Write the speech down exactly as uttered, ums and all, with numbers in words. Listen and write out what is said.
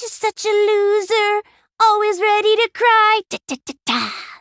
She's such a loser, always ready to cry.